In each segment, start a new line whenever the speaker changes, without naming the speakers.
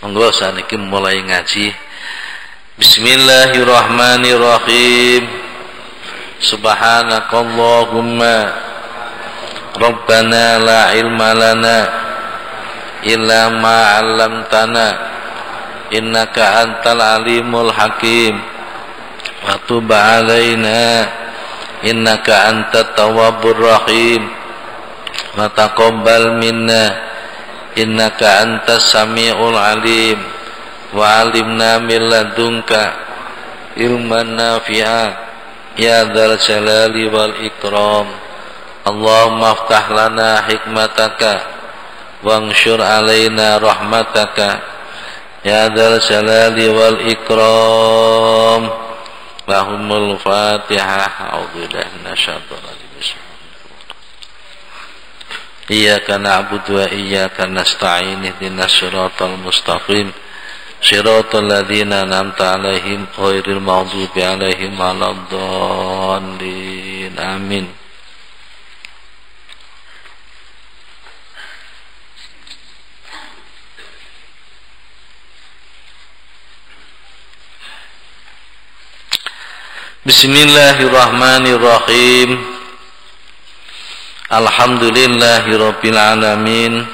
Monggo saniki mulai ngaji. Bismillahirrahmanirrahim. Subhanakallahumma Rabbana la ilma lana illa ma 'allamtana innaka antal alimul hakim wa tub 'alaina innaka antat tawwabur rahim wa taqabbal minna innaka antas samiul alim wa 'allimna min ladunka ilman nafi'a ya dzal jalali wal ikram. Allahumma aftah lana hikmataka wangsyur alaina rahmataka ya dzal jalali wal ikram. Lahumul Fatihah. A'udzubillahi minasyaitonir rajim. Iyyaka na'budu wa iyyaka nasta'in ihdinas siratal mustaqim siratal ladzina an'amta 'alaihim ghairil maghdubi 'alaihim waladdallin. Amin. Bismillahirrahmanirrahim. Alhamdulillahirabbil alamin.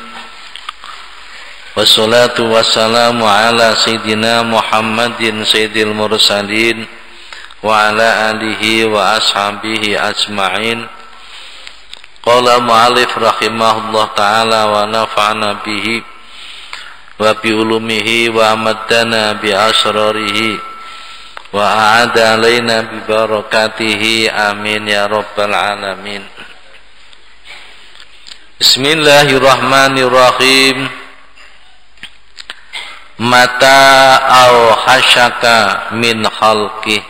Wassalatu wassalamu ala sayyidina Muhammadin sayyidil mursalin wa ala alihi wa ashabihi ajma'in. Qala mu'allif rahimahullah ta'ala wa nafa'ana bihi wa bi ulumihi wa amaddana bi asrarihi wa a'ada alaina bi barakatihi. Amin ya rabbal alamin. Bismillahirrahmanirrahim. Mata au hasyaka min khalqi.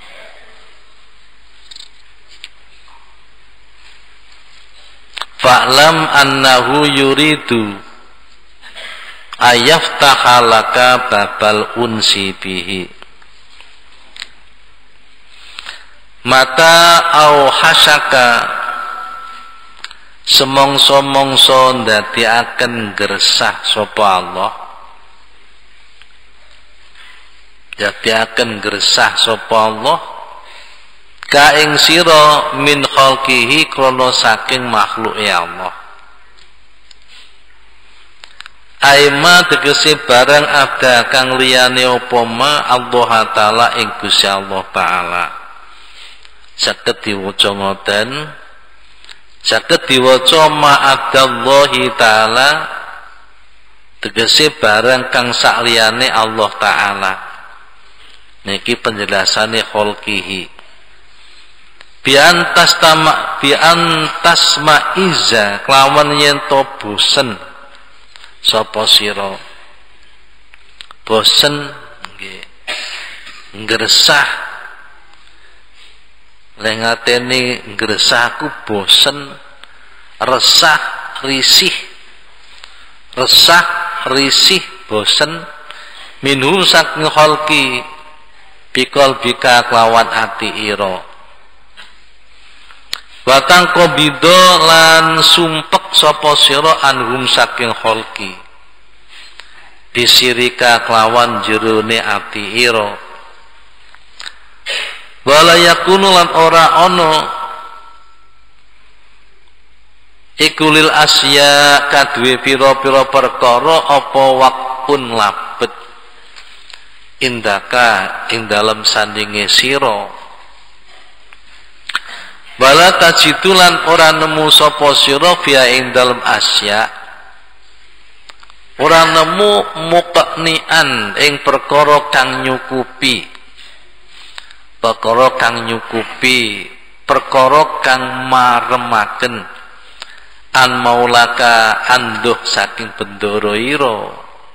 Fa'lam annahu yuridu ayaftaha laka babal unsi bihi. Mata au hasyaka semongso-mongso ndadekaken gersah sapa Allah. Ndadekaken gersah sapa Allah ka ing sira min khalqihi krana saking makhluke Allah. Aima tegese barang ada kang liyane apa ma Allah taala ing Gusti Allah taala. Saged diwaca ngoten, saged diwaca ma'adallahi ta'ala tegese barang kang sakliyane Allah ta'ala. Niki penjelasane kholqihi. Biantas ma'iza kelawan yen to bosen sapa sira. Bosen nggih. Ngresah lengatene ngresahku bosen, resah, risih bosen minhu saking kholqi bikol bika kelawan ati ira. Watang kobido lan sumpek sapa sira anhum saking kholqi bisirika kelawan jerone ati ira. Wala yakunu lan ora ana iku lil asya kaduwe pira-pira perkara apa waktun labet indaka ing dalem sandinge sira. Wala tajidu lan ora nemu sapa sira fiya ing dalem asya ora nemu muqnian ing perkara kang nyukupi, perkara kang nyukupi, perkara kang maremaken an maulaka anduh saking bendoro ira.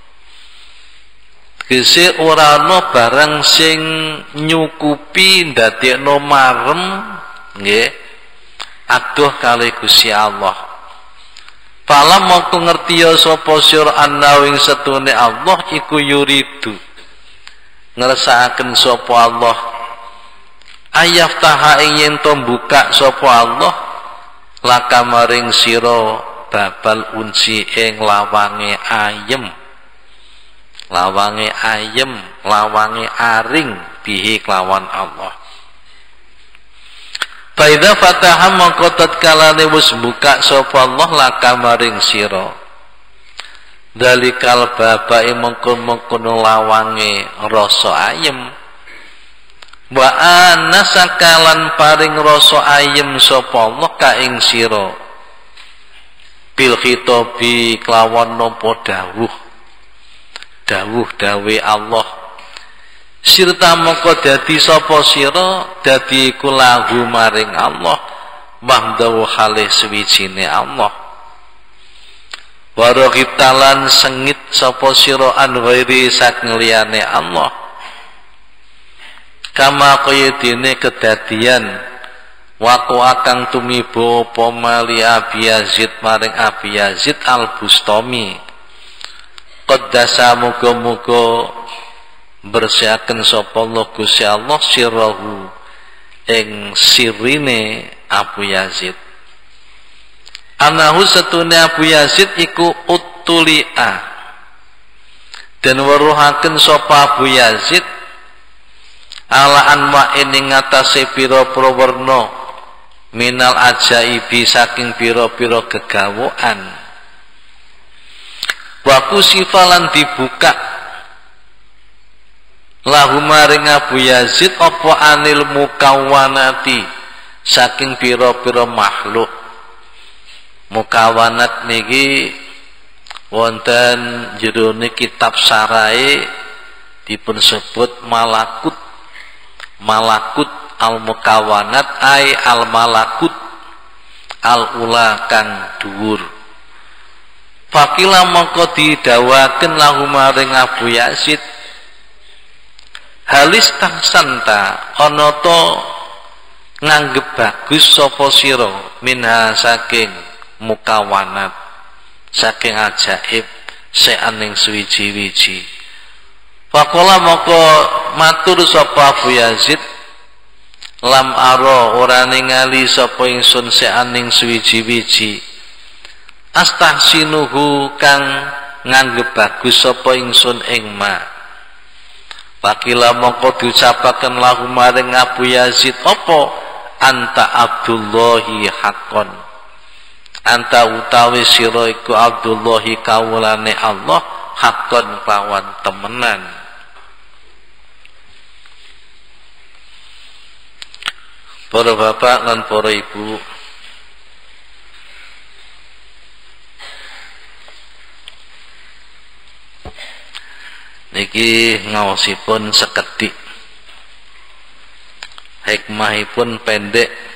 Kese ora ana barang sing nyukupi ndadekno marem nggih aduh kalih Gusti Allah. Fala mongko ngertiya sapa sira annawing setune Allah iku yuridu ngersakaken sapa Allah ayaftaha ing yen to buka sapa Allah laka maring sira babal unsi ing lawange ayem lawange ayem, lawange aring bihi kelawan Allah. Faidza fataha mongko tatkalane wis buka sapa Allah laka maring sira dalikal babae mengkon-mengkon lawange rasa ayem wa anasakalan paring rasa ayem sapa Allah ka ing sira bil khitabi kelawan napa dawuh dawe Allah sirta mongko dadi sapa sira dadi iku lahu maring Allah mahdawu halih suwijine Allah warogitalan sengit sapa sira an ghairi saking liyane Allah kama kaya dene kedadian waqo akang tumiba apa mali Abi Yazid maring Abi Yazid Al-Bustami qaddasa muga-muga bersihaken sapa Allah Gusti Allah sirahu ing sirine Abu Yazid anahu setune Abu Yazid iku utulia dan weruhaken sapa Abu Yazid ala anwa ing ngatasé pira-pira werna minal ajaibi saking pira-pira gegawaan wa kusifalan dibuka lahu maring Abu Yazid apa anil mukawwanati saking pira-pira makhluk. Mukawwanat niki wonten jerone kitab sarai dipun sebut malakut. Malakut al mukawwanat ai al malakut al ula kang dhuwur. Fakila mongko didawaken lahu maring Abu Yazid halis tahsanta ana to nganggep bagus sapa sira minha saking mukawwanat saking ajaib seaning suwiji-wiji. Faqala moko matur sapa Abu Yazid lam aro ora ningali sapa ingsun seaning suwiji-wiji astahsinuhu kang nganggep bagus sapa ingsun ing ma. Pakila mongko diucapaken lahu maring Abu Yazid apa anta Abdullahi haqqon anta utawi sira iku Abdullahi kawulane Allah haqqon lawan temenan. Para bapak lan para ibu, niki ngaosipun sekedhik, hikmahipun pendek,